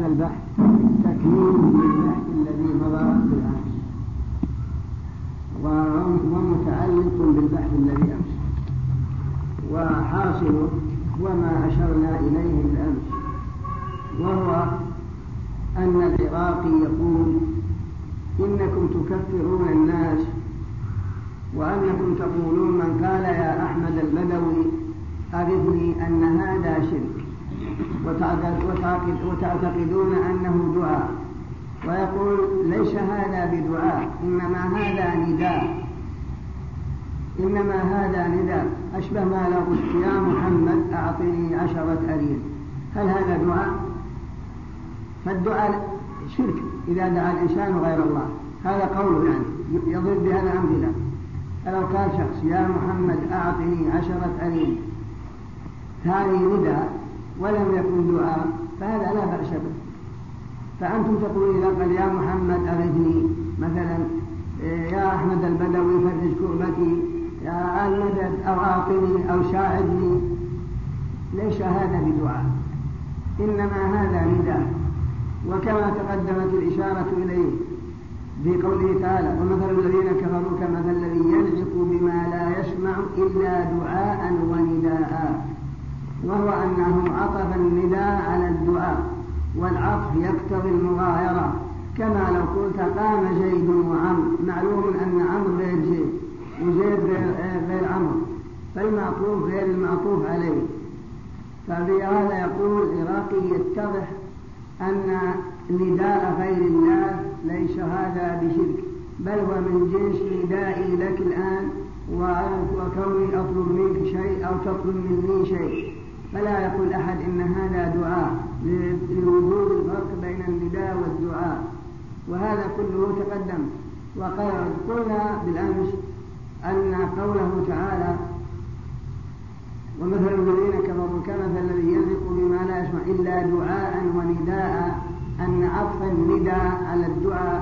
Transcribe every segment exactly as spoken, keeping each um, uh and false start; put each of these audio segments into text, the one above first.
البحث تكميل للبحث الذي مضى بالأمس ومتعلق بالبحث الذي أمس، وحاصله وما أشرنا إليه بالأمس، وهو أن العراقي يقول إنكم تكفرون الناس وأنكم تقولون من قال يا أحمد البدوي أغثني أن هذا شرك، وتعتقدون أنه دعاء، ويقول ليس هذا بدعاء، إنما هذا نداء، إنما هذا نداء أشبه ما لو قلت يا محمد أعطني عشرة أريل، هل هذا دعاء؟ فالدعاء شرك إذا دعا الإنسان غير الله، هذا قوله يعني يضرب بهذا أمثلة. فلو قال شخص يا محمد أعطني عشرة أريل، هذه نداء ولم يكن دعاء، فهذا لا بأس به. فأنتم تقولون إذا قال يا محمد أغثني مثلا، يا أحمد البدوي فرج كربتي، يا المدد أو أعطني أو ساعدني، ليس هذا بدعاء، إنما هذا نداء. وكما تقدمت الإشارة إليه في قوله تعالى ومثل الذين كفروا كمثل الذي ينعق بما لا يسمع إلا دعاء ونداء، وهو أنه عطف النداء على الدعاء، والعطف يقتضي المغايرة، كما لو قلت قام زيد وعمر، معلوم أن عمرو غير زيد وزيد غير عمرو، فالمعطوف غير المعطوف عليه. فبهذا يقول العراقي يتضح أن نداء غير الله ليس هذا بشرك، بل هو من جنس ندائي لك الآن وكوني أطلب منك شيء أو تطلب مني شيء، فلا يقول أحد إن هذا دعاء لوجود الفرق بين النداء والدعاء. وهذا كله تقدم. وقلنا بالأمس أن قوله تعالى ومثل الذين كفروا كمثل الذي ينطق بما لا يسمع إلا دعاء ونداء، أن عطف النداء على الدعاء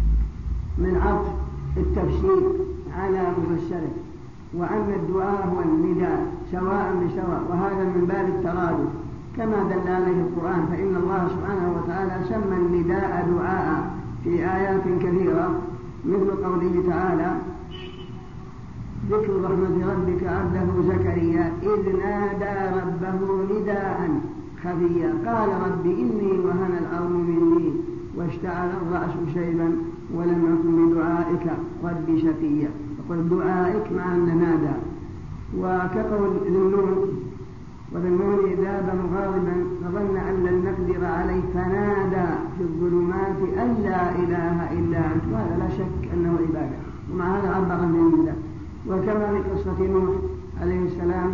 من عطف التفسير على مفسره، وأن الدعاء هو النداء سواء بسواء، وهذا من باب الترادف كما دل عليه القرآن، فإن الله سبحانه وتعالى سمى النداء دعاء في آيات كثيرة، مثل قوله تعالى ذكر رحمة ربك عبده زكريا إذ نادى ربه نداء خفيا قال رب إني وهن العظم مني واشتعل الرأس شيبا ولم أكن بدعائك رب شقيا، فقل دعائك مع أن نادى. وكقول ذنون وذنون ذاب مغاضبا فظن أن لن نقدر عليه فنادى في الظلمات أن لا إله إلا أنت، وهذا لا شك أنه عبادة، ومع هذا عبر من الله. وكما في قصة نوح عليه السلام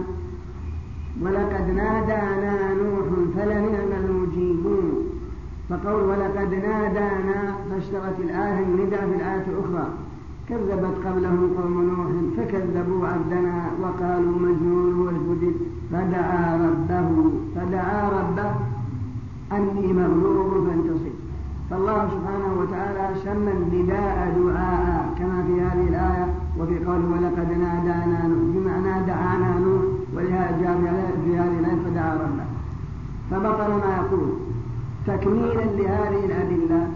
ولقد نادانا نوح فلنعم المجيبون، فقول ولقد نادانا فاشترت الآية النداء في الآية الأخرى كذبت قبلهم قوم نوح فكذبوا عبدنا وقالوا مجنون وازدجر فدعا ربه فدعا ربه أني مغلوب فانتصر. فالله سبحانه وتعالى سمى النداء دعاء كما في هذه الآية وفي قوله ولقد نادانا نوح بمعنى دعانا نوح، ولهذا جاء في هذه الآية فدعا ربه. فبطل ما يقول تكميلا لهذه الأدلة.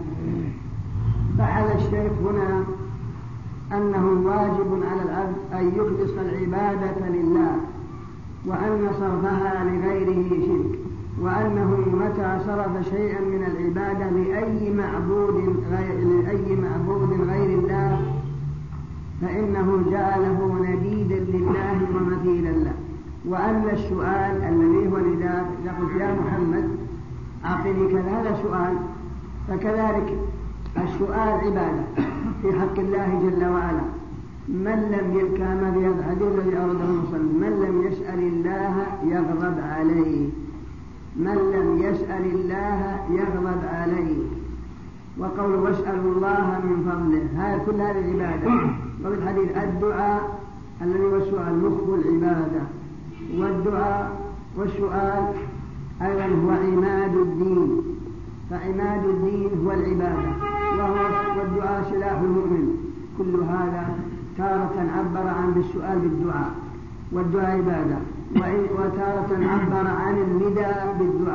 فعل الشيخ هنا أنه واجب على العبد أن يخلص العبادة لله، وأن صرفها لغيره شرك، وأنه متى صرف شيئا من العبادة لأي معبود غير, لأي معبود غير الله فإنه جعله نديدا لله ومثيلا له. وأن السؤال الذي هو نداء يقول يا محمد أعطني كذا، هذا سؤال، فكذلك السؤال عبادة في حق الله جل وعلا. من لم يلكام في هذا الحديث الذي أورده المصنف من لم يسأل الله يغضب عليه، من لم يسأل الله يغضب عليه. وقول واسألوا الله من فضله، هذا كل هذه العبادة. وفي الحديث الدعاء الذي هو السؤال مخ العبادة، والدعاء والسؤال أيضا هو عماد الدين، فعماد الدين هو العبادة، وهو والدعاء سلاح المؤمن. كل هذا تارة عبر عن بالسؤال بالدعاء والدعاء عبادة، وتارة عبر عن النداء بالدعاء،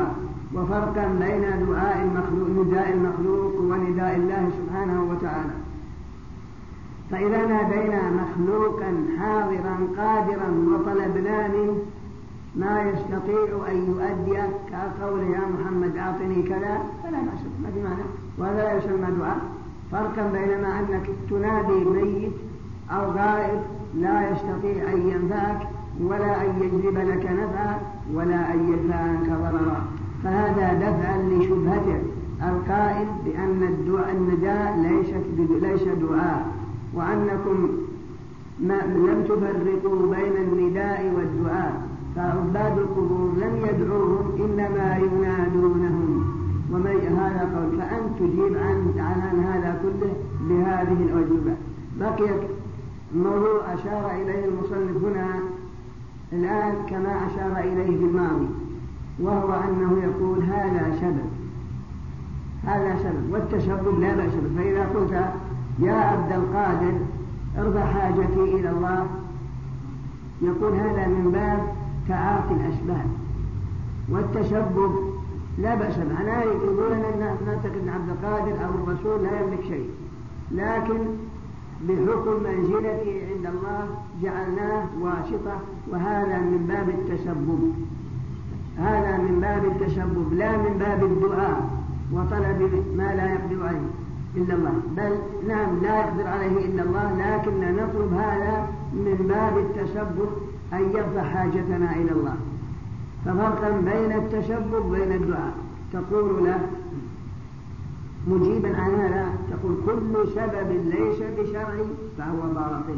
وفرقا بين دعاء المخلوق نداء المخلوق ونداء الله سبحانه وتعالى. فإذا نادينا مخلوقا حاضرا قادرا وطلبنا منه ما يستطيع أن يؤدي كقول يا محمد أعطني كذا فلا بأس ما في معنى، وهذا لا يسمى دعاء. فرقا بينما أنك تنادي ميت أو غائب لا يستطيع أن ينفعك ولا أن يجلب لك نفعا ولا أن يدفع عنك ضررا، فهذا دفعا لشبهته القائل بأن الدعاء النداء ليس دعاء، وأنكم ما لم تفرقوا بين النداء والدعاء، فعباد القبور لم يدعوهم إنما ينادونهم. ومن هذا قول فأنت تجيب عن, عن هذا كله بهذه الأجوبة. بقيت موضوع أشار إليه المصنف هنا الآن كما أشار إليه في الماضي، وهو أنه يقول هذا سبب هذا سبب والتسبب لا بأس به. فإذا قلت يا عبد القادر ارفع حاجتي إلى الله، يقول هذا من باب تعاطي الأسباب، والتسبب لا بأس به. أنا يقول أن نعتقد أن عبد القادر أو الرسول لا يملك شيء، لكن بحكم منزلته عند الله جعلناه واسطة، وهذا من باب التسبب، هذا من باب التسبب لا من باب الدعاء وطلب ما لا يقدر عليه إلا الله. بل نعم لا يقدر عليه إلا الله، لكن نطلب هذا من باب التسبب أن يرفع حاجتنا إلى الله. ففرقا بين التسبب وبين الدعاء. تقول له مجيبا عن هذا تقول كل سبب ليس بشرعي فهو باطل.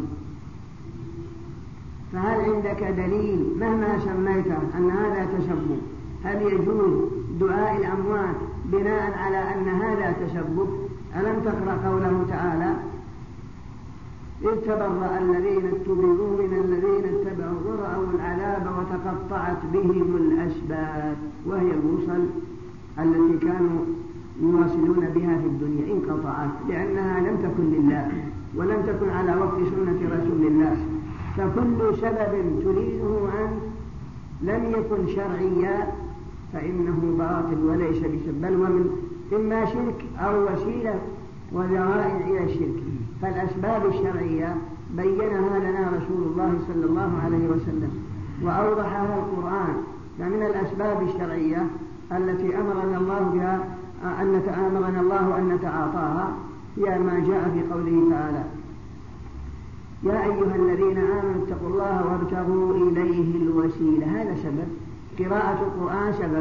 فهل عندك دليل مهما سميته أن هذا تسبب؟ هل يجوز دعاء الأموات بناء على أن هذا تسبب؟ ألم تقرأ قوله تعالى إذ تبرأ الذين اتبعوا من الذين اتبعوا ورأوا العذاب وتقطعت بهم الأسباب، وهي الوصل التي كانوا يواصلون بها في الدنيا انقطعت لأنها لم تكن لله ولم تكن على وفق سنة رسول الله. فكل سبب تريده أنت لم يكن شرعيا فإنه باطل وليس بسبب، بل ومن إما شرك أو وسيلة وذرائع إلى الشرك. فالأسباب الشرعية بينها لنا رسول الله صلى الله عليه وسلم وأوضحها القرآن. فمن الأسباب الشرعية التي أمرنا الله بها أن أمرنا الله أن نتعاطاها هي ما جاء في قوله تعالى يا أيها الذين آمنوا اتقوا الله وابتغوا إليه الوسيلة. هذا سبب. قراءة القرآن سبب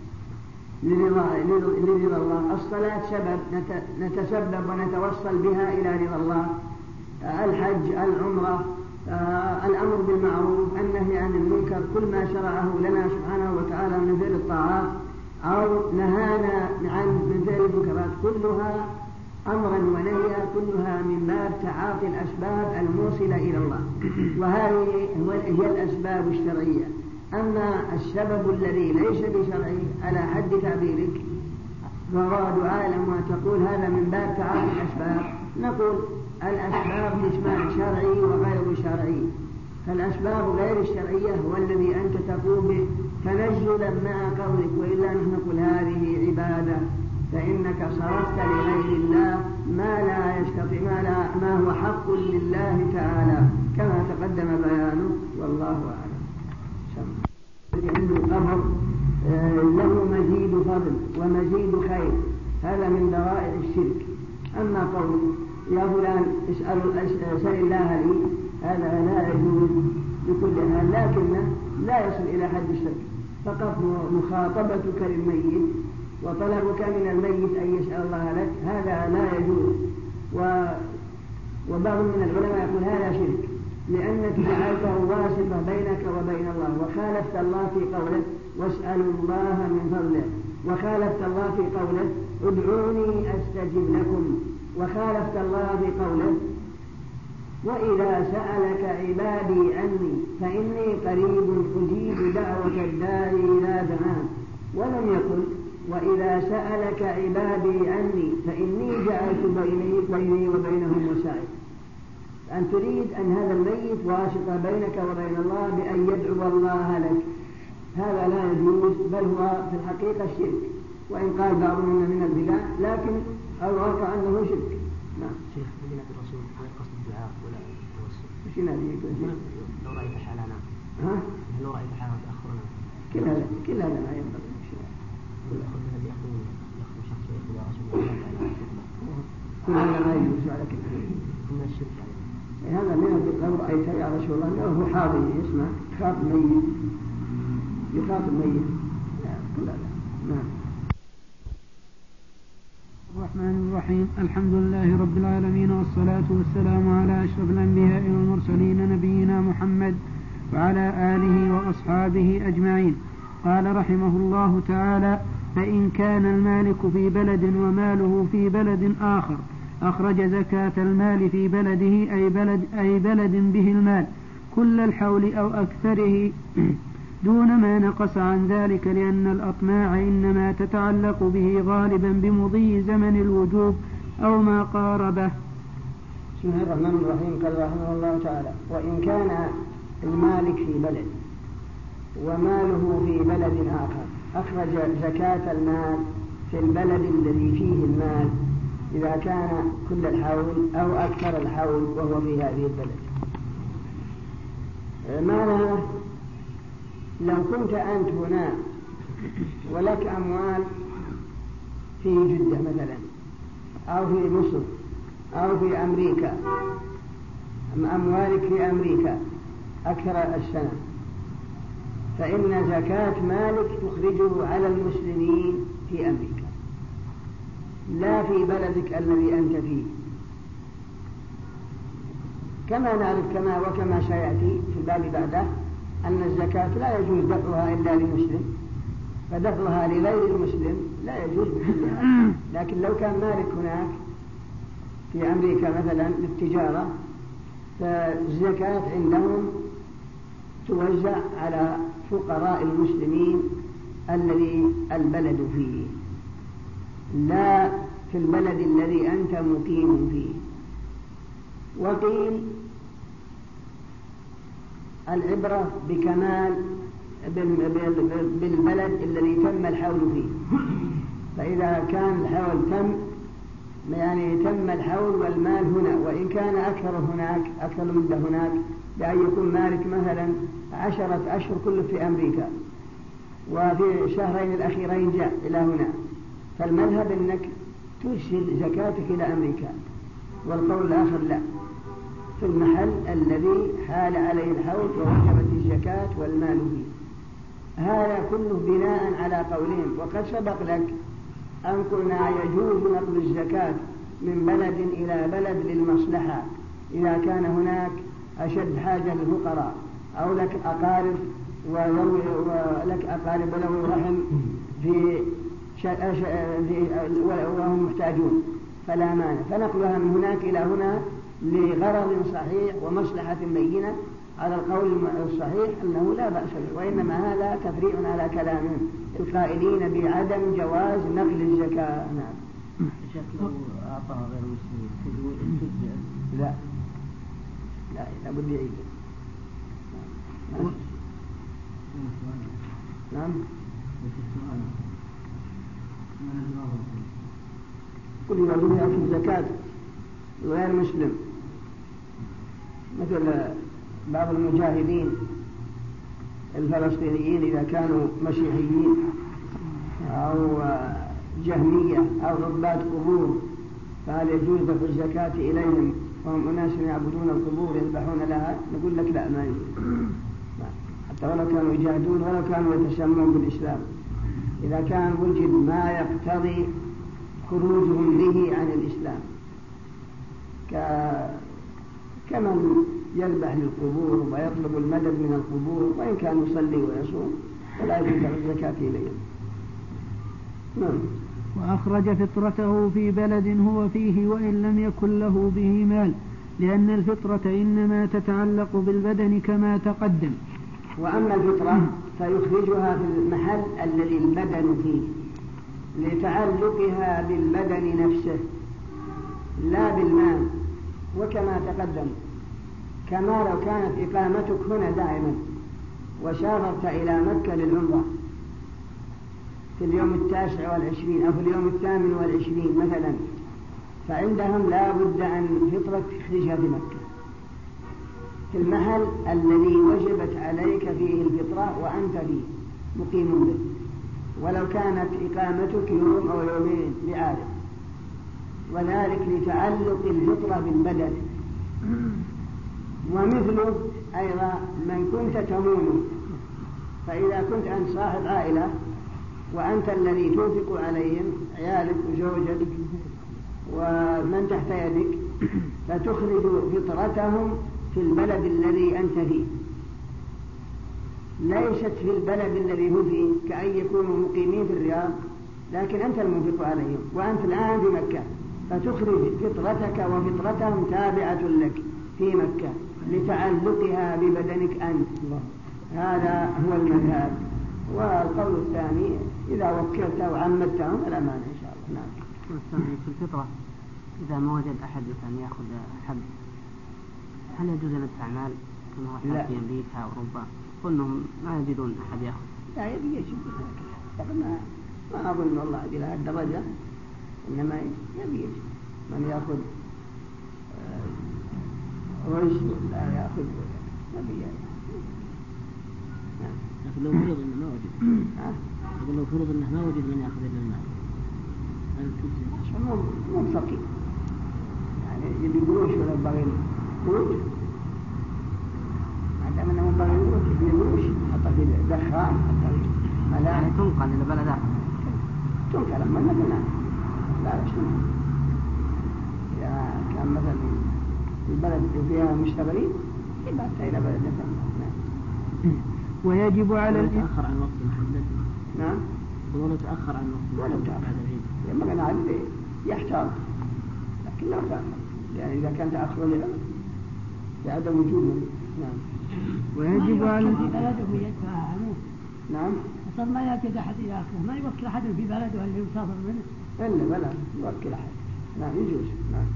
لرضا الله. الصلاة سبب نتسبب ونتوصل بها إلى رضا الله. الحج، العمرة، الأمر بالمعروف، النهي عن المنكر، كل ما شرعه لنا سبحانه وتعالى من فعل الطاعات أو نهانا عن من فعل المنكرات كلها أمرا ونهيا، كلها من باب تعاطي الأسباب الموصلة إلى الله، وهذه هي الأسباب الشرعية. أما السبب الذي ليس بشرعي على حد تعبيرك وهو دعاء الأموات تقول هذا من باب تعاطي الأسباب. نقول الأسباب قسمان شرعي وغير شرعي. فالأسباب غير الشرعية هو الذي أنت تقوم به تنزلا مع قولك، وإلا نحن نقول هذه عبادة، فإنك صرفت لغير الله ما لا يستطيع ما, لا ما هو حق لله تعالى كما تقدم بيانه، والله أعلم. عنده قبر له مزيد فضل ومزيد خير، هذا من ذرائع الشرك. أما قول يا فلان اسأل, اسأل الله لي، هذا لا يجوز بكل حال، لكنه لا يصل إلى حد الشرك. فقط مخاطبتك للميت وطلبك من الميت أن يسأل الله لك هذا لا يجوز. و... وبعض من العلماء يقول هذا شرك، لأنك جعلته واسطة بينك وبين الله، وخالفت الله في قوله واسألوا الله من فضله، وخالفت الله في قوله ادعوني أستجب لكم، وخالفت الله في قوله وإذا سألك عبادي عني فإني قريب أجيب دعوة الداعي إذا دعان، ولم يقل وإذا سألك عبادي عني فإني جعلت بيني, بيني وبينهم وسائل. أن تريد أن هذا الميت واسطة بينك وبين الله بأن يدعو الله لك، هذا لا يجوز، بل هو في الحقيقة شرك، وإن قال بعضهم من البدع لكن الواقع أنه شرك. نعم. شيخ مدينة الرسول غير قصد الدعاء ولا التوسل. وش نبي لو رأيت حالنا. ها؟ لو رأيت حالنا تأخرنا. كل هذا كل هذا لا ينبغي شيء. يأخذ من الذي يأخذ يأخذ شخص يأخذ يا رسول الله تعالى. كل هذا لا يجوز على كل حال. من الشرك عليه. هذا من لو رأيت يا رسول الله أنه حاضر يسمع خاطب ميت يخاطب ميت كل هذا. نعم. الرحمن الرحيم. الحمد لله رب العالمين، والصلاة والسلام على أشرف الأنبياء والمرسلين نبينا محمد وعلى آله وأصحابه أجمعين. قال رحمه الله تعالى: فإن كان المالك في بلد وماله في بلد آخر أخرج زكاة المال في بلده أي بلد, أي بلد به المال كل الحول أو أكثره دون ما نقص عن ذلك، لأن الأطماع إنما تتعلق به غالبا بمضي زمن الوجوب أو ما قاربه. بسم الله الرحمن الرحيم. قال رحمه الله تعالى: وإن كان المالك في بلد وماله في بلد آخر أخرج زكاة المال في البلد الذي فيه المال إذا كان كل الحول أو أكثر الحول وهو في هذه البلد. معنى لو كنت أنت هنا ولك أموال في جدة مثلا أو في مصر أو في أمريكا، أموالك في أمريكا أكثر السنة، فإن زكاة مالك تخرجه على المسلمين في أمريكا لا في بلدك الذي أنت فيه. كما نعرف كما وكما سيأتي في الباب بعده أن الزكاة لا يجوز دفعها إلا لمسلم، فدفعها لغير المسلم لا يجوز بحلها. لكن لو كان مالك هناك في أمريكا مثلا للتجارة، فالزكاة عندهم توزع على فقراء المسلمين الذي البلد فيه لا في البلد الذي أنت مقيم فيه. وقيل العبرة بكمال بالبلد الذي تم الحول فيه، فإذا كان الحول تم يعني تم الحول والمال هنا، وإن كان أكثر هناك أكثر من هناك، بأن يكون مالك مثلا عشرة أشهر كله في أمريكا وفي الشهرين الأخيرين جاء إلى هنا، فالمذهب أنك ترسل زكاتك إلى أمريكا، والقول الآخر لا، في المحل الذي حال عليه الحول ووجبت الزكاة والمال فيه. هذا كله بناء على قولهم. وقد سبق لك أن قلنا يجوز نقل الزكاة من بلد إلى بلد للمصلحة إذا كان هناك أشد حاجة للفقراء، أو لك أقارب ولك أقارب ولو رحم في وهم محتاجون فلا مانع، فنقلها من هناك إلى هنا لغرض صحيح ومصلحة بينة على القول الصحيح أنه لا بأس به، وإنما هذا تفريع على كلامهم القائلين بعدم جواز نقل الزكاة. نعم. شكله أعطاها غير المسلمين لا لا لابد يعيد. نعم. كل يوم يأكل زكاة غير مسلم، مثل بعض المجاهدين الفلسطينيين إذا كانوا مسيحيين أو جهمية أو عباد قبور، فهل يجوز دفع الزكاة إليهم وهم أناس يعبدون القبور يذبحون لها؟ نقول لك لا، ما يجوز، حتى ولو كانوا يجاهدون ولو كانوا يتسمون بالإسلام، إذا كان وجد ما يقتضي خروجهم به عن الإسلام كمن يذبح للقبور ويطلب المدد من القبور، وإن كان يصلي ويصوم فلا يجوز الزكاة إليهم. نعم. وأخرج فطرته في بلد هو فيه وإن لم يكن له به مال، لأن الفطرة إنما تتعلق بالبدن كما تقدم. وأما الفطرة فيخرجها في المحل الذي البدن فيه لتعلقها بالبدن نفسه لا بالمال، وكما تقدم، كما لو كانت إقامتك هنا دائما وسافرت إلى مكة للعمرة في اليوم التاسع والعشرين أو في اليوم الثامن والعشرين مثلا، فعندهم لا بد أن فطرة تخرجها في مكة في المحل الذي وجبت عليك فيه الفطرة وأنت فيه مقيم به، ولو كانت إقامتك يوم أو يومين لعارف، وذلك لتعلق الفطرة بالبدن. ومثله أيضا من كنت تمون، فإذا كنت أنت صاحب عائلة وأنت الذي تنفق عليهم عيالك وزوجك ومن تحت يدك، فتخرج فطرتهم في البلد الذي أنت فيه، ليست في البلد الذي هم فيه، كأن يكونوا مقيمين في الرياض لكن أنت المنفق عليهم وأنت الآن في مكة، فتخرج فطرتك وفطرتهم تابعة لك في مكة لتعلقها ببدنك أنت. هذا هو المذهب. والقول الثاني إذا وكلت وعمدتهم فلا مانع إن شاء الله. نعم. في الفطرة إذا ما وجد أحد مثلا يأخذ حب، هل يجوز ندفع مال كما هو حال في أمريكا وأوروبا كلهم ما يجدون أحد يأخذ؟ لا يبي يجب ما ما أظن والله إلى هذه الدرجة، إنما يبي يجب من يأخذ رز لا يأخذ يبي يجب. لكن لو فرض أنه ما وجد، لكن لو فرض أنه ما وجد من يأخذ إلا المال هل تجزي؟ مو مو فقير يعني يبي قروش ولا بغير قروش، ما دام أنه بغير قروش يبي قروش حتى في دخان حتى في ملاعب يعني تنقل إلى بلد آخر. تنقل أما مثلا لا لا شنو إذا كان مثلا البلد فيها مشتغلين يبقى إلى بلد ثاني. ويجب على يتأخر عن وقت محدد. نعم. ولو تأخر عن وقت ولو تأخر لما كان عادي يحتاط، لكن لو تأخر يعني إذا كان تأخر لعمل لعدم وجوده. نعم. ويجب على في بلده يدفعها عنه. نعم. أصلا ما يأتي أحد إلى آخره، ما يوكل أحد في بلده اللي يسافر منه. إلا بلا يوكل أحد. نعم يجوز. نعم.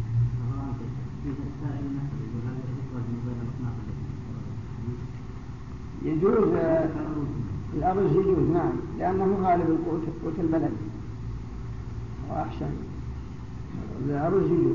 يجوز الأرز يجوز نعم، لأنه غالب القوت قوت البلد وأحسن الأرز يجوز.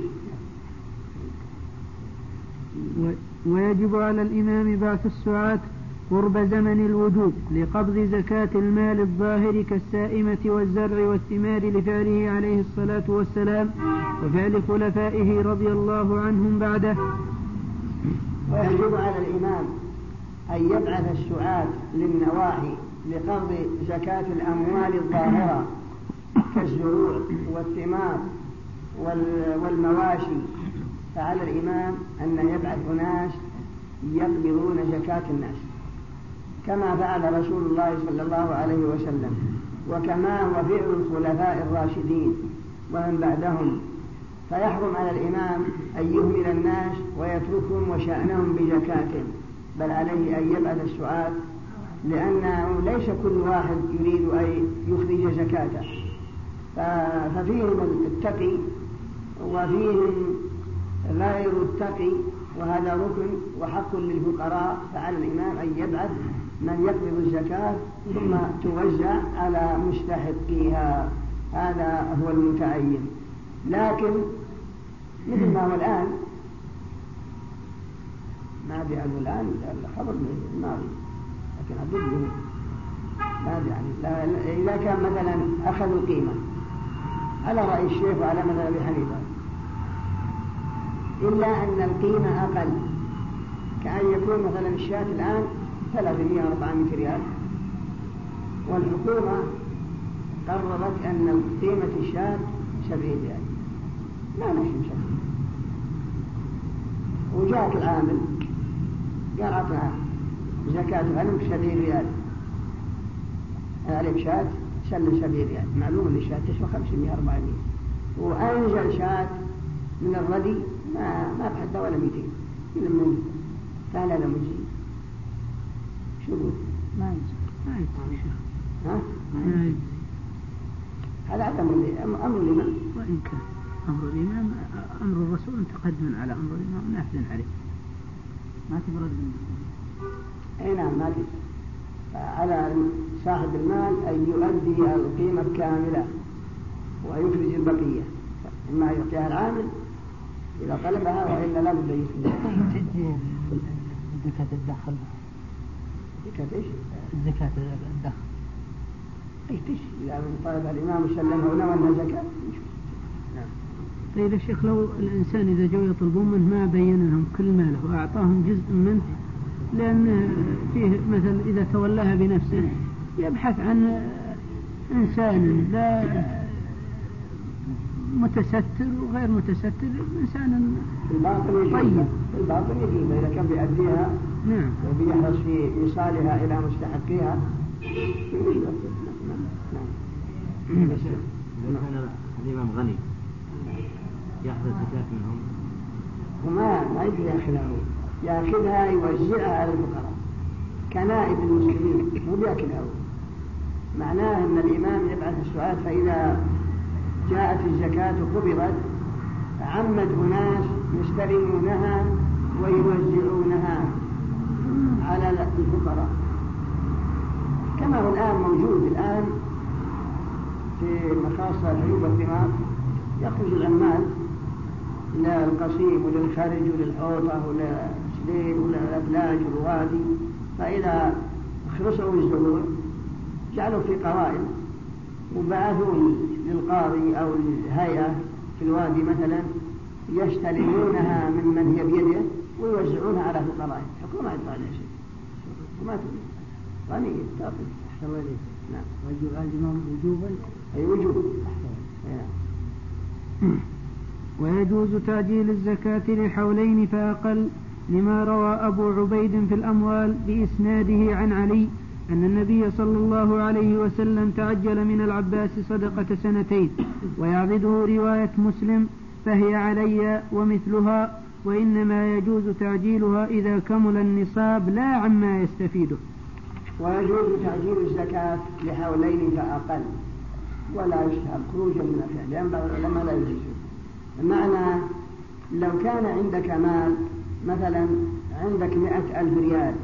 ويجب على الإمام بعث السعاة قرب زمن الوجوب لقبض زكاة المال الظاهر كالسائمة والزرع والثمار لفعله عليه الصلاة والسلام وفعل خلفائه رضي الله عنهم بعده. ويجب على الإمام أن يبعث السعاة للنواحي لقبض زكاة الأموال الظاهرة كالزروع والثمار والمواشي، فعلى الإمام أن يبعث أناس يقبضون زكاة الناس كما فعل رسول الله صلى الله عليه وسلم، وكما هو فعل الخلفاء الراشدين ومن بعدهم. فيحرم على الإمام أن يهمل الناس ويتركهم وشأنهم بزكاة، بل عليه أن يبعث السعاة، لأنه ليس كل واحد يريد أن يخرج زكاته، ففيهم التقي وفيهم غير التقي، وهذا ركن وحق للفقراء. فعلى الإمام أن يبعث من يقبض الزكاة ثم توزع على مستحقيها، هذا هو المتعين. لكن مثل ما هو الآن ما بيعلم الآن الخبر الماضي، لكن أقول ما يعني إذا كان مثلا أخذوا قيمة على رأي الشيخ وعلى مذهب أبي حنيفة، إلا أن القيمة أقل، كأن يكون مثلا الشاة الآن ثلاثمائة أربعمائة ريال، والحكومة قررت أن قيمة الشاة سبعين ريال، لا نشم سبعين، وجاءت العامل قال أعطنا زكاة غنم سبعين ريال، أعرف شاة سلم سبعين ريال، معلوم أن الشاة تسوى خمسمائة أربعمائة، وأنزل شاة من الردي ما ما بحد ولا مئتين من المنزل، قال هذا مجزي. شو قول؟ ما يجزي ما يجزي ها؟ ما يجزي. هذا أمر أمر الإمام، وإن كان أمر الإمام أمر الرسول متقدم على أمر الإمام نافذ عليه، ما تبرد. أي نعم ما تبرد. على صاحب المال أن يؤدي القيمة الكاملة ويخرج البقية، إما يعطيها العامل إذا طلبها وإلا لا بد يسلمها. زكاة الدخل. زكاة إيش؟ زكاة الدخل. أي تشي إذا من طلب الإمام وسلمها ونوى أنها زكاة. نعم. طيب الشيخ، لو الإنسان إذا جو يطلبون منه ما بين لهم كل ماله وأعطاهم جزء منه، لأن فيه مثل إذا تولاها بنفسه يبحث عن إنسان لا متستر وغير متستر، إنسان طيب الباطن يجيب إذا كان بيأديها نعم وبيحرص في إيصالها إلى مستحقيها. إذا كان الإمام غني يأخذ الزكاة منهم وما ما يجي يأخذها، يأخذها يوزعها على الفقراء كنائب المسلمين، مو بيأكلها. معناه أن الإمام يبعث السؤال، فإذا جاءت الزكاة قبضت عمد أناس يستلمونها ويوزعونها على الفقراء، كما هو الآن موجود الآن في مخاصة العيوب والثمار. يخرج العمال للقصيم وللخرج وللحوطة وللسليل وللأفلاج والوادي، فإذا خلصوا الزهور جعلوا في قوائم وبعثوا للقاضي أو الهيئة في الوادي مثلا يستلمونها ممن هي بيده ويوزعونها على فقراء. الحكومة ما يدفع لها شيء، الحكومة غنية تعطي. أحسن الله إليك. نعم. وجوب الإمام وجوبا. أي وجوب. ويجوز تعجيل الزكاة لحولين فأقل، لما روى أبو عبيد في الأموال بإسناده عن علي أن النبي صلى الله عليه وسلم تعجل من العباس صدقة سنتين، ويعضده رواية مسلم فهي علي ومثلها، وإنما يجوز تعجيلها إذا كمل النصاب لا عما يستفيده. ويجوز تعجيل الزكاة لحولين فأقل ولا يشتهر خروجا من الفعل، ينبغي العلماء لا يجوزون. المعنى لو كان عندك مال مثلا عندك مئة ألف ريال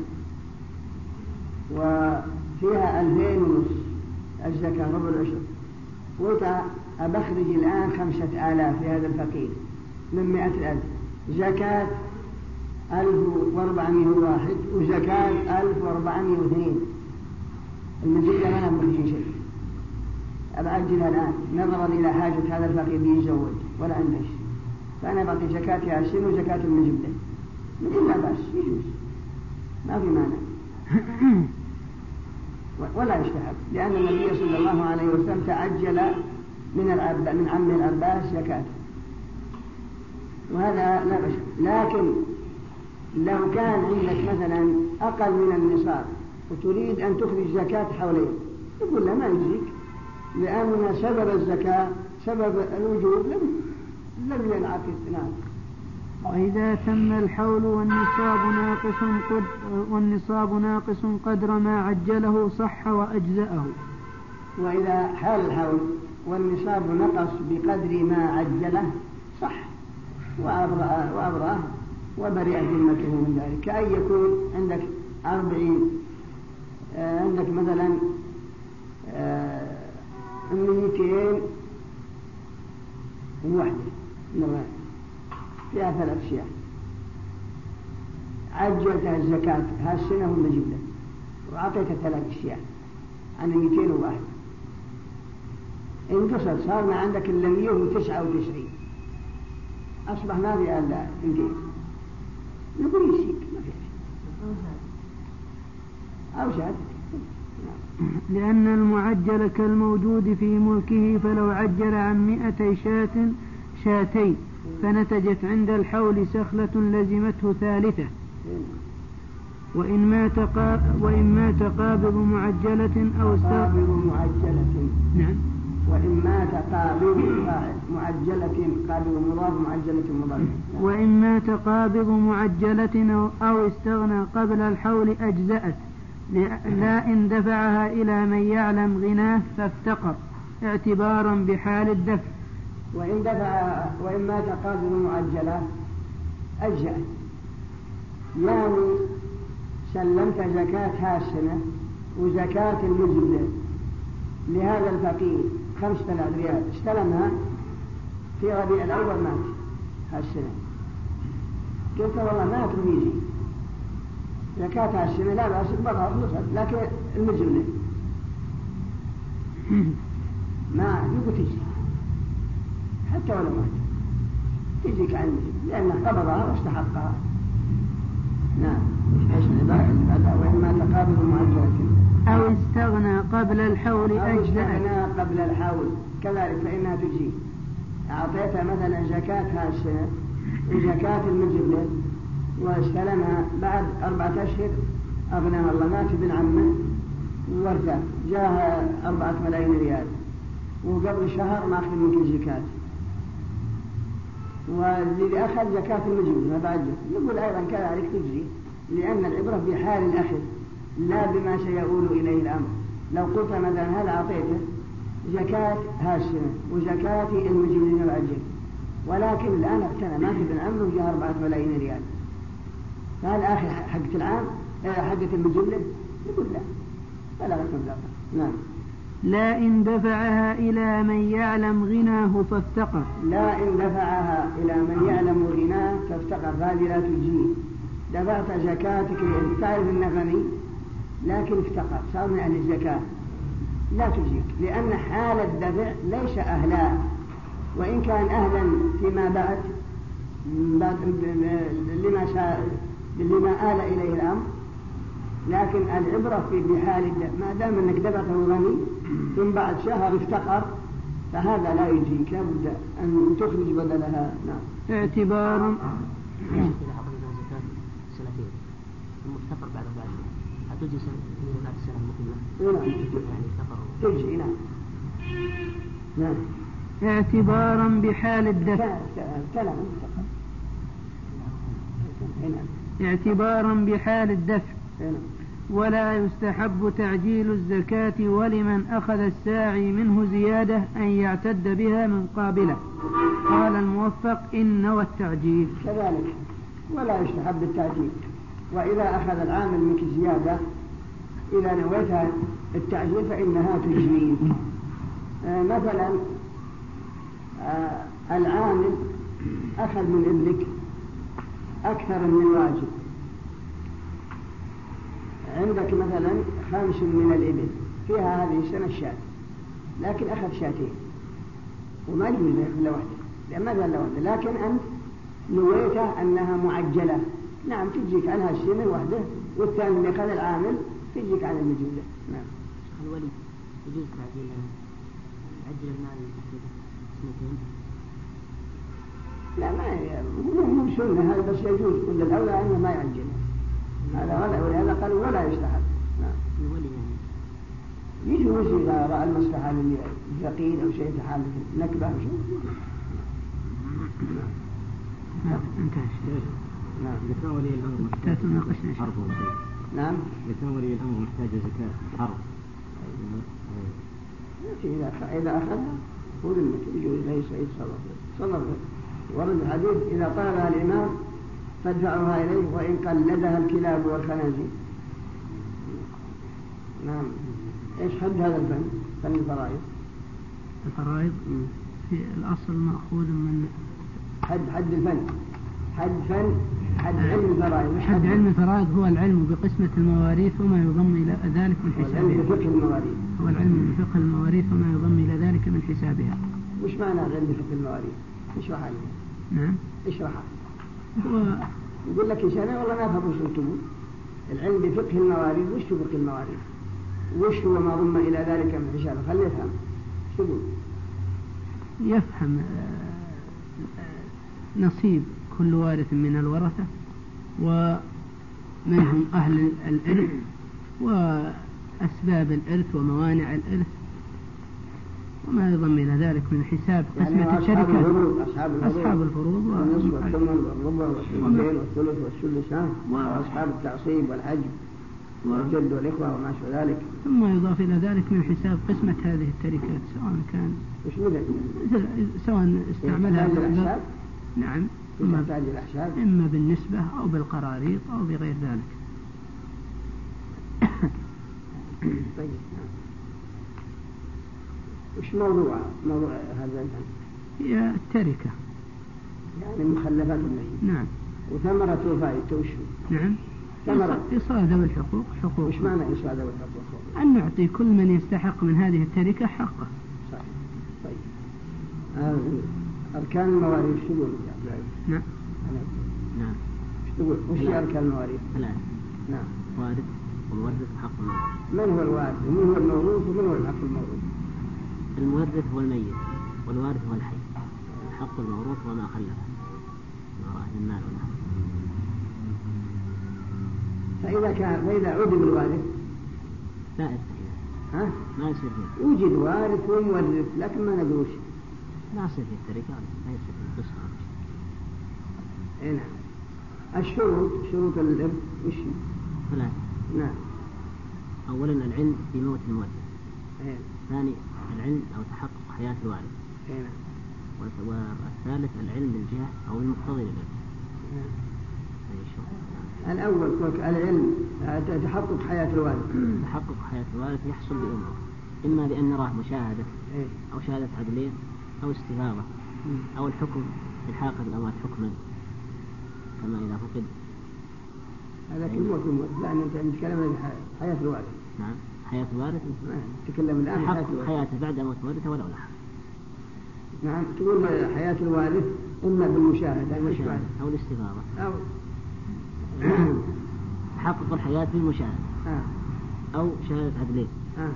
وفيها ألفين ونص الزكاة ربع العشر، قلت أبخرج الآن خمسة آلاف لهذا الفقير من مئة ألف، زكاة ألف وأربعمائة وواحد وزكاة ألف وأربعمائة واثنين، المزيدة ما نبخرج شيء، أبعجلها الآن نظرا إلى حاجة هذا الفقير يتزوج ولا عنده شيء، فأنا بعطي زكاة ياسين وزكاة المجدة من إلا بس يجوز ما في مانع ولا يستحب، لأن النبي صلى الله عليه وسلم تعجل من العب من عم العباس زكاة، وهذا لا بأس. لكن لو كان عندك مثلا أقل من النصاب وتريد أن تخرج زكاة حولين، يقول لا ما يجزيك، لأن سبب الزكاة سبب الوجوب لم لم ينعكس. نعم. وإذا تم الحول والنصاب ناقص قد والنصاب ناقص قدر ما عجله صح وأجزأه. وإذا حال الحول والنصاب نقص بقدر ما عجله صح وأبرأ وأبرأه وبرئ ذمته من ذلك، كأن يكون عندك أربعين آه عندك مثلا آه مئتين وواحدة فيها ثلاث أشياء، عجلتها الزكاة هالسنة ولا جبلة وعطيتها ثلاث أشياء عن مئتين وواحد، انقصد صار ما عندك إلا مئة وتسعة وتسعين، أصبح ما في إلا مئتين، نقول يسيك ما في شيء أو شهد. لأن المعجل كالموجود في ملكه، فلو عجل عن مئتي شاة شاتين فنتجت عند الحول سخلة لزمته ثالثة، وإن مات قا... وإن مات قابض معجلة أو قابض معجلة. نعم. وإن مات قابض معجلة قابض مضاف معجلة مضاف. وإن مات قابض معجلة أو استغنى قبل الحول أجزأت، لا إن دفعها إلى من يعلم غناه فافتقر اعتبارا بحال الدفع. وإن دفع وإن مات قابض معجلة أجزأت، يعني سلمت زكاة هالسنة وزكاة المجبلة لهذا الفقير خمسة آلاف ريال استلمها في ربيع الأول مات هالسنة، قلت والله مات ويجي زكاة هالسنة لا بأس بضع فلوسها، لكن المجبلة ما يبغى تجي حتى ولو مات تجيك عن المجبلة لأنه قبضها واستحقها. نعم. ايش العبادة؟ وإما تقابل معجلة أو استغنى قبل الحول أو استغنى أجزأت. قبل الحول كذلك فإنها تجي. أعطيتها مثلا زكاة هالسنة وزكاة المجبلة واستلمها بعد أربعة أشهر أغناها الله، مات ابن عمه وارثه جاها أربعة ملايين ريال وقبل شهر ما أخذ منك الزكاة، والذي أخذ زكاة المجبلة بعد نقول أيضا كذلك تجزي، لأن العبرة بحال الأخذ لا بما سيؤول إليه الأمر. لو قلت مثلا هل أعطيته زكاة هالسنة وزكاة المجبلين الأجل، ولكن الآن اقتنى مات ابن عمه وجاء أربعة ملايين ريال، فهل آخر حقة العام حقة المجبلة؟ يقول لا بلغت مبلغها. نعم. لا إن دفعها إلى من يعلم غناه فافتقر. لا إن دفعها إلى من يعلم غناه فافتقر، هذه لا تجيه. دفعت زكاتك تعرف أنه غني لكن افتقر صار من أهل الزكاة لا تجيك، لأن حال الدفع ليس أهلا، وإن كان أهلا فيما بعد لما, لما آل إليه الأمر، لكن العبرة في بحال الدفع ما دام أنك دفعته غني ثم بعد شهر افتقر فهذا لا يجيك، لابد أن تخرج بدلها. نعم. اعتبارا إذا أخذنا زكاة سنتين ثم افتقر بعد أربع سنين هتجي سنة بعد السنة المقبلة؟ نعم يعني افتقر تجي. نعم. نعم. اعتبارا بحال الدفع. كلام اعتبارا بحال الدفع. ولا يستحب تعجيل الزكاة ولمن أخذ الساعي منه زيادة أن يعتد بها من قابله. قال الموفق إن نوى التعجيل. كذلك ولا يستحب التعجيل، وإذا أخذ العامل منك زيادة إذا نويتها التعجيل فإنها تجزي. آه مثلا آه العامل أخذ من ابنك أكثر من الواجب، عندك مثلا خمس من الإبل فيها هذه السنة الشاة، لكن أخذ شاتين وما يجوز إلا واحدة لأن ما إلا واحدة، لكن أنت نويته أنها معجلة، نعم تجيك عنها السنة واحدة، والثاني اللي أخذ العامل تجيك عن المجوزة. نعم. الولي يجوز تعجيل عجل المال سنتين؟ لا ما مو سنة هذا، بس يجوز كل الأولى أنه ما يعجل هذا ولا ولهذا قالوا ولا يستحب. نعم. الولي يعني يجوز إذا رأى المصلحة للفقير أو شيء في حالة نكبة أو شيء. نعم. نعم. إذا كان ولي الأمر محتاج حرب وشيء. نعم. إذا كان ولي الأمر محتاج زكاة حرب. إذا إذا أخذها هو للمك يجوز ليس يتصرف صرف. ورد الحديث إذا طلبها الإمام فادفعها إليه وإن قلدها الكلاب والخنازير. نعم. إيش حد هذا الفن؟ فن الفرائض. الفرائض في الأصل مأخوذ من حد حد الفن، حد فن، حد علم الفرائض. حد علم الفرائض هو العلم بقسمة المواريث وما يضم إلى ذلك من حسابها. العلم بفقه المواريث. هو العلم بفقه المواريث وما يضم إلى ذلك من حسابها. وش معنى علم بفقه المواريث؟ اشرح لي. نعم. اشرحها. هو يقول لك إنسان والله ما أفهم وش تقول. العلم بفقه المواريث وش فقه المواريث؟ وش هو ما ضم إلى ذلك من حسابه؟ خليه يفهم. وش تقول؟ يفهم نصيب كل وارث من الورثة ومنهم أهل الإرث وأسباب الإرث وموانع الإرث وما يضم إلى ذلك من حساب قسمة يعني الشركة. أصحاب الفروض أصحاب الفروض والنصف والثمن والربع والثلثين والثلث والثلثان وأصحاب التعصيب والحجب والجد والإخوة وما شابه ذلك. ثم يضاف إلى ذلك من حساب قسمة هذه التركات سواء كان وش مثل سواء استعملها الأحساب. نعم. إما الأحساب إما بالنسبة أو بالقراريط أو بغير ذلك. طيب. وش موضوع موضوع هذا؟ هي التركة يعني مخلفات الميت. نعم. وثمرة وفائدته وش؟ نعم. ثمرة إيصال ذوي الحقوق حقوق. وش معنى إيصال ذوي الحقوق؟ أن نعطي كل من يستحق من هذه التركة حقه. صحيح. طيب. آه. أركان المواريث شو يقول؟ نعم. نعم. شو تقول؟ وش هي أركان المواريث؟ ثلاث. نعم. وارث والورث وحق الموروث. من هو الوارث ومن هو الموروث ومن هو الحق الموروث؟ المورث هو الميت والوارث هو الحي. حق الموروث وما خلف ما رأى المال والنحو. فإذا كان فإذا عدم الوارث لا يصير. ها؟ ما يصير فيه. وجد وارث ومورث لكن ما ندروش. لا يصير فيه التركة ما يصير فيه قصة. إيه نعم. الشروط شروط الإرث وش؟ ثلاثة. نعم. أولا العلم بموت المورث. إيه. ثاني العلم أو تحقق حياة الوارث. إيه نعم. والثالث العلم بالجهة أو المقتضي للإرث. نعم. أي شو؟ الأول العلم تحقق حياة الوارث. تحقق حياة الوارث يحصل بأمور، إما بأن نراه مشاهدة إيه؟ أو شهادة عدلين أو استفاضة أو الحكم الحاق بالأموات حكما كما إذا فقد. هذا كلمة كلمة لأن أنت نتكلم عن حياة الوارث. نعم حياة الوارث. تكلم الآن حياة الوارث. حياته بعد موت ورثه ولا لها. نعم تقول حياة الوارث إما بالمشاهدة أو الاستفاضة أو تحقق الحياة بالمشاهدة آه. أو شهادة عدلين آه.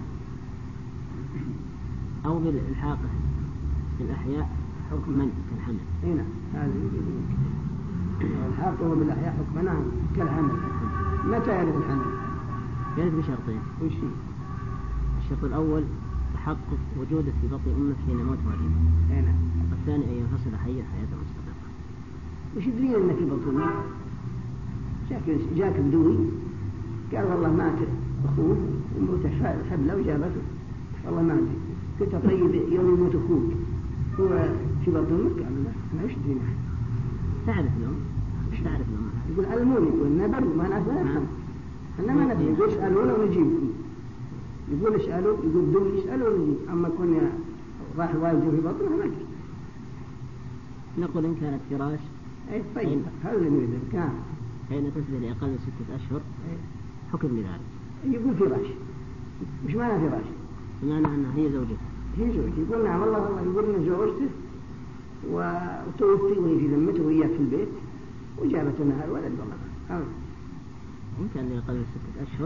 أو بالإلحاق بالأحياء حكما كالحمل. هنا هذا الحاق هو بالأحياء حكما نعم كالحمل. متى يرد الحمل؟ يرد بشرطين. وش هي؟ الشرط الأول تحقق وجوده في بطن أمه حين موت والده. هنا. والثاني أن ينفصل حيا حياة مستقرة. وش يدري أنك في بطن أمه؟ جاك جاك بدوي قال والله مات أخوه وموته حبله وجابته والله ما أدري. قلت طيب يوم يموت أخوك هو في بطن أمك؟ قال لا أنا وش أدري معه. تعرف الأم؟ وش تعرف الأم؟ يقول علموني يقول نبر ما نعرف لا نفهم. أنا ما ندري يقول اسألونا ونجيبكم. يقول اسألوا يقول دول يسألوا ونجيب. أما كنا راح والده في بطنه ما أدري. نقول إن كانت فراش. أي طيب هذا اللي نريد كان. حين تسبح لأقل من ستة أشهر حكم بذلك. يقول فراش. مش معنى فراش؟ بمعنى أنها هي زوجته. هي زوجته. يقول نعم والله والله يقول إن زوجته وتوفي وهي في ذمته وهي في البيت وجابت لنا الولد والله. أه. إن كان لأقل من ستة أشهر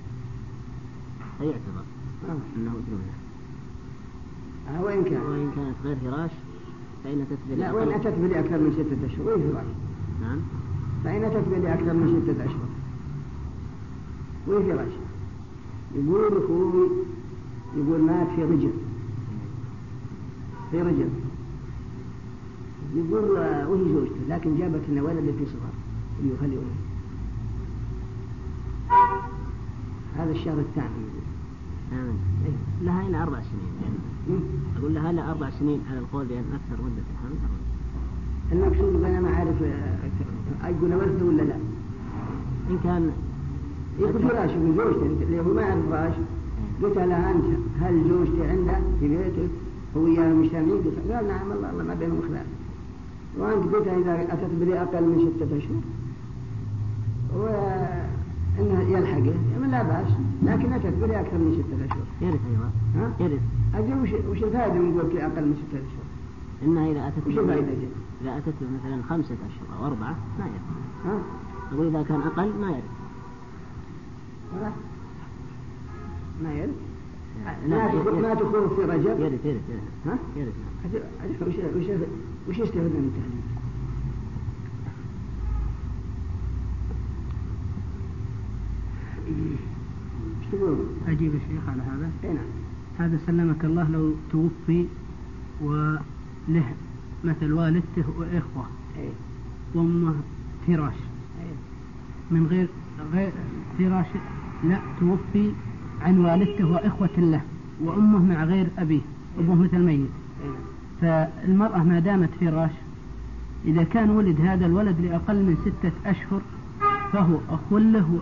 فيعتبر أه. أنه ابن منه. أه وإن كان. وإن كانت غير فراش فإن تثبت. لا وإن أتت بلأكثر من ستة أشهر وين فراش؟ نعم. فإن أتت بلأكثر من ستة أشهر وين فراش؟ يقول أخوي يقول مات في رجل في رجل يقول وهي زوجته لكن جابت لنا ولد في صغار يخلي أمه. هذا الشهر الثاني آمين. إيه؟ لها إلى أربع سنين يعني. أقول لها إلى أربع سنين على القول بأن أكثر مدة الحمل. المقصود أنا ما أعرف أقول ورثه ولا لا. إن كان يقول فراش يقول زوجته اللي هو ما يعرف فراش. قلت لها أنت هل زوجتي عندها في بيتك هو يا مجتمعين؟ قلت قال نعم الله الله ما بينهم خلاف. وأنت قلت إذا أتت بلي أقل من ستة أشهر وإنه يلحقه من لا بأس لكن أتت بلي أكثر من ستة أشهر. يرث أيوة. ها؟ يرث. أجل وش وش الفائدة من قلت لي أقل من ستة أشهر؟ إنها إذا أتت. وش الفائدة؟ إذا أتت مثلا خمسة أشهر أو أربعة ما يرث. ها؟ أقول إذا كان أقل ما يرث. ها؟ ما يرث. لا ما تكون في رجب. يرث يرث يرث. ها؟ يرث. أجل وش وش وش يستفيد من التعليم؟ ايش تقول؟ أجيب الشيخ على هذا؟ اي نعم. هذا سلمك الله لو توفي وله مثل والدته وإخوة اي وأمه فراش اي من غير غير فراش لا توفي عن والدته وإخوة له وأمه مع غير أبيه أبوه مثل ميت. فالمرأة ما دامت فراش إذا كان ولد هذا الولد لأقل من ستة أشهر فهو أخ له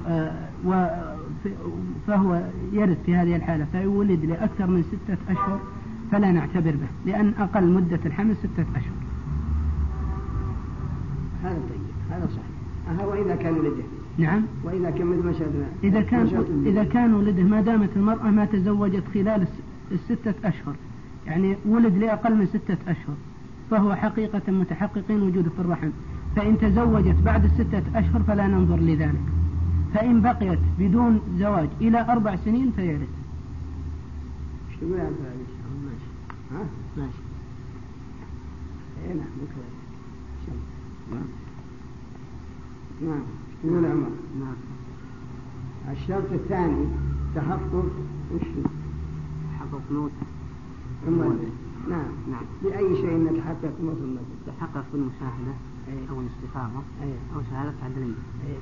فهو يرث في هذه الحالة، فإن ولد لأكثر من ستة أشهر فلا نعتبر به، لأن أقل مدة الحمل ستة أشهر. هذا طيب، هذا صحيح. أها وإذا كان ولده؟ نعم. وإذا كان مثل ما شاهدنا، إذا كان إذا كان ولده ما دامت المرأة ما تزوجت خلال الستة أشهر، يعني ولد لأقل من ستة أشهر، فهو حقيقة متحققين وجوده في الرحم. فإن تزوجت بعد الستة أشهر فلا ننظر لذلك. فإن بقيت بدون زواج إلى أربع سنين فيرث. ايش تقول يا عبد العزيز؟ ماشي. ها؟ ماشي. اي نعم بكرة. نعم. نعم. تقول يا عمر؟ نعم. الشرط الثاني تحقق وش؟ تحقق موت. المولد. نعم. نعم. بأي شيء نتحقق موت المولد؟ تحقق بالمشاهدة أيه. أو الاستفاضة أيه. أو شهادة عدلية. أيه.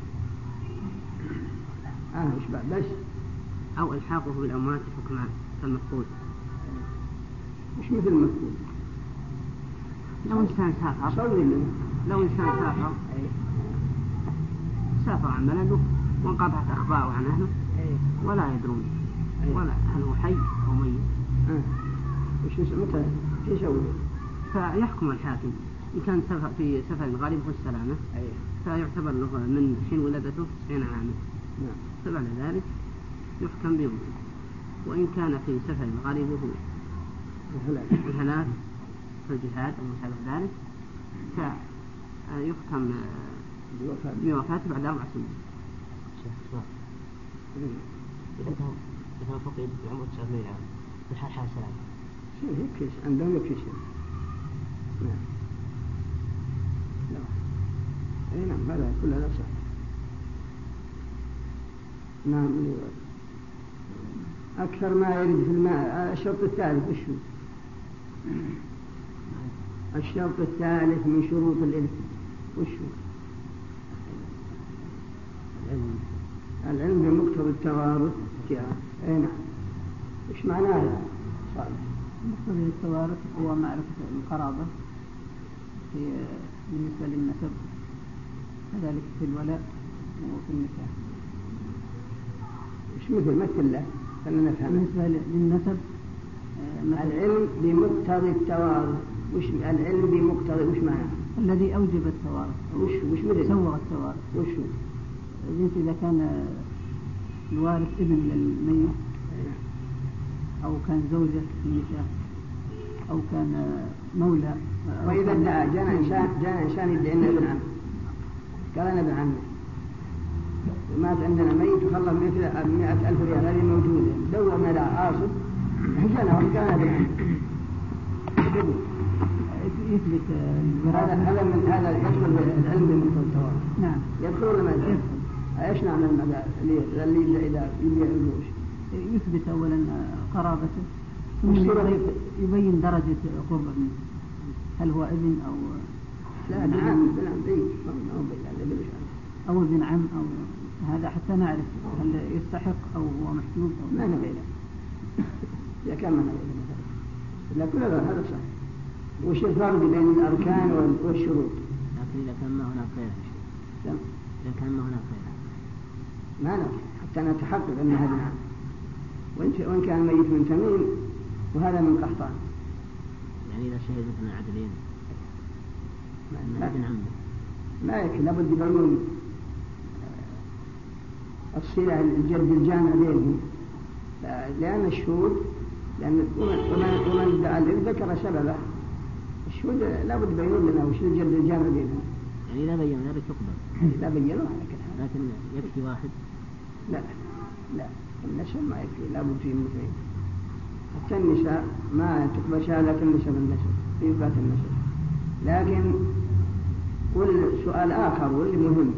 آه إيش بعد بس؟ أو إلحاقه بالأموات حكمان كالمفقود. مش مثل المفقود. لو إنسان سافر. صور لنا. لو إنسان سافر. أيه. سافر عن بلده وانقطعت أخباره عن أهله. أيه. ولا يدرون. أيه. ولا هل هو حي أو ميت. آه. وش متى يسوي؟ فيحكم الحاكم إن كان سفر في سفر غالب والسلامة. أيه. فيعتبر له من حين ولادته تسعين عاما. نعم. فبعد ذلك يحكم بموته. وإن كان في سفر غالبه الهلاك في الجهاد أو ما شابه ذلك فيحكم بوفاته بعد أربع سنين. إذا كان إذا فقد بعمر تسعمائة عام بحال حال سلام. شيء هيك عندهم يكفي شيء. نعم. لا. أي نعم هذا كل هذا صح. نعم. أكثر ما يرد في الماء. الشرط الثالث وش هو؟ الشرط الثالث من شروط الإرث وش هو؟ العلم. العلم بمقتضى التوارث. أي نعم. وش معناه هذا؟ صالح. مقتضى التوارث هو معرفة القرابة في بالنسبة للنسب، كذلك في الولاء وفي النكاح. مش مثل مثل له خلينا نفهم. بالنسبة للنسب العلم بمقتضى التوارث. وش العلم بمقتضى وش معناه؟ الذي أوجب التوارث. وش وش مثل؟ سوغ التوارث. وش؟ جنس إذا كان الوارث ابن للميت أو كان زوجة في النكاح أو كان مولى. وإذا ادعى جاء إنسان جاء إنسان يدعي إنه ابن عمه، قال أنا ابن عمه، مات عندنا ميت وخلص مئة ألف ريال هذه موجودة، دورنا له عاصب حجنا وقال ابن عمه. يثبت هذا هذا من هذا يدخل العلم بمقتضى التوارث. نعم. يدخل ولا ما يدخل؟ ايش نعمل المدار اللي اللي اذا يبيع الفلوس؟ يثبت اولا قرابته ثم يبين درجة قربه منه، هل هو ابن او لا ابن عم ابن عم اي ما هو ابن او ابن عم او هذا حتى نعرف هل يستحق او هو محجوب او ما نبي له. اذا كان ما نبي له لا كل هذا هذا صح. وش الفرق بين الاركان والشروط؟ لكن اذا كان ما هناك غيره إذا كان ما هناك غيره ما نبي حتى نتحقق ان هذا نعم. وإن كان ميت من تميم وهذا من قحطان. يعني إذا شهد مثل عدلين ما ابن عمه ما يكفي، لابد يبين الصلة الجد الجامع بينهم، لأن الشهود لأن ومن ومن دعا ذكر سببه الشهود لابد يبينون لنا وش الجد الجامع بينهم. يعني إذا بين ذلك يقبل. إذا بينوه لكن يكفي واحد. لا لا النسب ما يكفي، لابد فيه مثلين. حتى النساء ما تقبل شهادة النسب النسب في إثبات النسب. لكن كل سؤال آخر واللي مهم،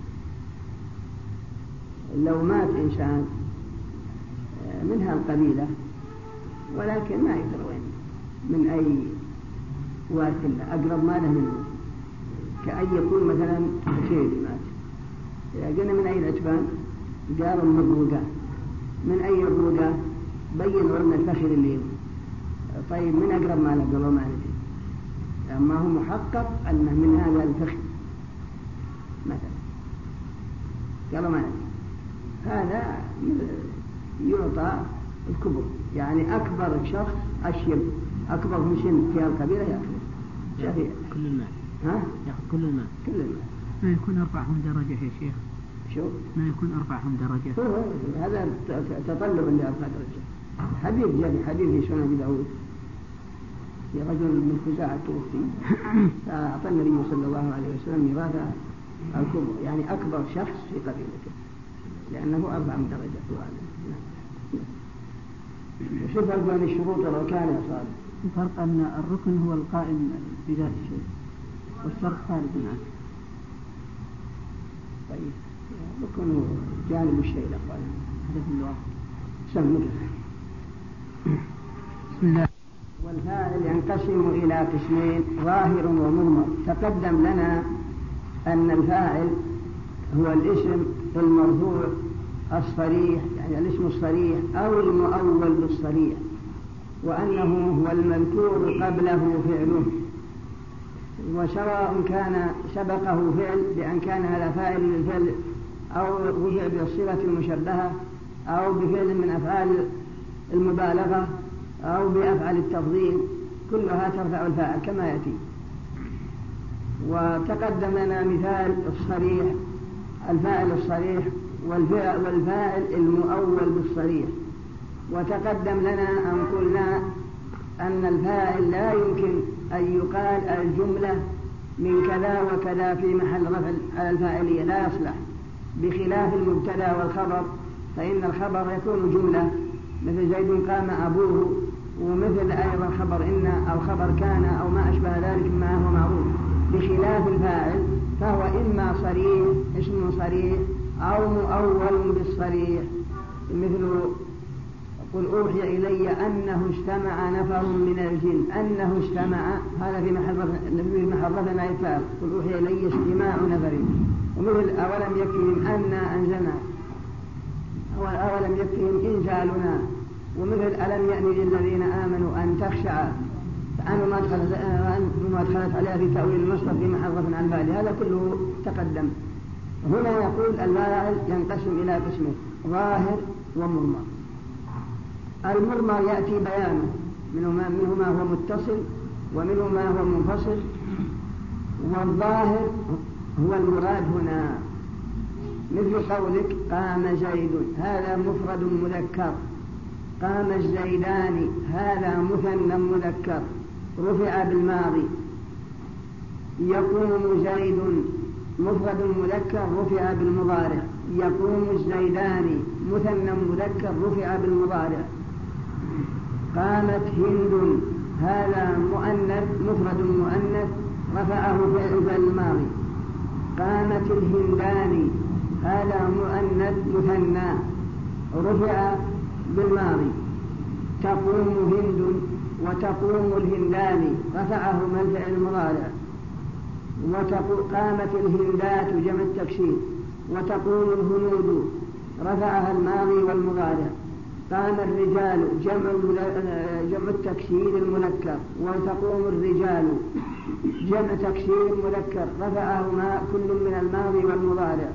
لو مات إنسان من هالقبيلة ولكن ما يدري وين من أي وارث أقرب ما له منه، كأن يكون مثلا بشيري مات، إذا قلنا من أي الأجبان قالوا المبروقات، من أي عبوقات بينوا لنا الفخر اللي يوم. طيب من أقرب ما له قالوا ما ندري، أما هو محقق أنه من هذا الفخر مثلا. قالوا ما يأتي. هذا يعطى الكبر، يعني أكبر شخص أشيب أكبر من سن في القبيلة يأخذ شافية كل المال. ها؟ يأخذ كل المال. كل المال. ما يكون أربعهم درجة يا شيخ؟ شو؟ ما يكون أربعهم درجة؟ هو هذا تطلب لأربع درجة. حديث جاء حديث في سنن أبي داود في رجل من خزاعة توفي فأعطى النبي صلى الله عليه وسلم ميراث الكبر، يعني أكبر شخص في قبيلته، لأنه أربع من درجة. وش الفرق بين الشروط والأركان يا صالح؟ الفرق أن الركن هو القائم بذات الشيء والشرط خارج عنه. طيب الركن هو جانب الشيء الأقوال. هذا في اللغة. سمك. بسم الله. والفاعل ينقسم إلى قسمين، ظاهر ومضمر. تقدم لنا أن الفاعل هو الاسم المرفوع الصريح، يعني الاسم الصريح أو المؤول بالصريح، وأنه هو المذكور قبله فعله، وسواء كان سبقه فعل بأن كان هذا فاعل للفعل أو رفع بالصلة المشبهة أو بفعل من أفعال المبالغة أو بأفعال التفضيل، كلها ترفع الفاعل كما يأتي. وتقدم لنا مثال الصريح، الفاعل الصريح والفاعل المؤول بالصريح. وتقدم لنا أن قلنا أن الفاعل لا يمكن أن يقال الجملة من كذا وكذا في محل رفع على الفاعلية، لا يصلح، بخلاف المبتدا والخبر، فإن الخبر يكون جملة مثل زيد قام أبوه، ومثل أيضا خبر إن أو خبر كان أو ما أشبه ذلك ما هو معروف. بخلاف الفاعل فهو إما صريح اسم صريح أو مؤول بالصريح، مثل قل أوحي إلي أنه استمع نفر من الجن، أنه استمع هذا في محل رفع ما يفعل، قل أوحي إلي استماع نفر. ومثل أولم يكفهم أنا أنزلنا، أولم يكفهم إنزالنا. ومثل ألم يأن للذين آمنوا أن تخشع، فأنا ما أدخلت, ما أدخلت عليها في تأويل المصدر في محل رفع عن فاعل، هذا كله تقدم. هنا يقول الفاعل ينقسم إلى قسمين، ظاهر ومضمر. المضمر يأتي بيانه، منه ما, منه ما هو متصل ومنه ما هو منفصل. والظاهر هو المراد هنا، مثل قولك قام زيد، هذا مفرد مذكر. قام الزيدان، هذا مثنى مذكر رفع بالماضي. يقوم زيد مفرد مذكر رفع بالمضارع. يقوم الزيدان مثنى مذكر رفع بالمضارع. قامت هند، هذا مؤنث مفرد مؤنث رفعه فعل الماضي. قامت الهندان، هذا مؤنث مثنى رفع بالماضي. تقوم هند وتقوم الهندان رفعهما الفعل المضارع. وقامت الهندات جمع التكسير. وتقوم الهنود رفعها الماضي والمضارع. قام الرجال جمع جمع التكسير المذكر. وتقوم الرجال جمع تكسير مذكر رفعهما كل من الماضي والمضارع.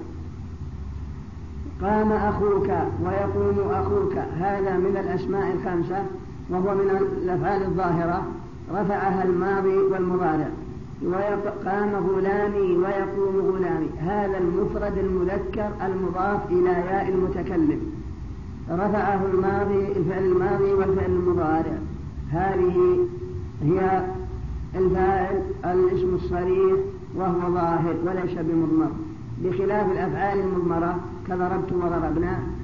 قام أخوك ويقوم أخوك، هذا من الأسماء الخمسة وهو من الأفعال الظاهرة رفعها الماضي والمضارع. وقام غلامي ويقوم غلامي، هذا المفرد المذكر المضاف إلى ياء المتكلم رفعه الماضي الفعل الماضي والفعل المضارع. هذه هي الفاعل الاسم الصريح وهو ظاهر وليس بمضمر، بخلاف الأفعال المضمرة كضربت وضربنا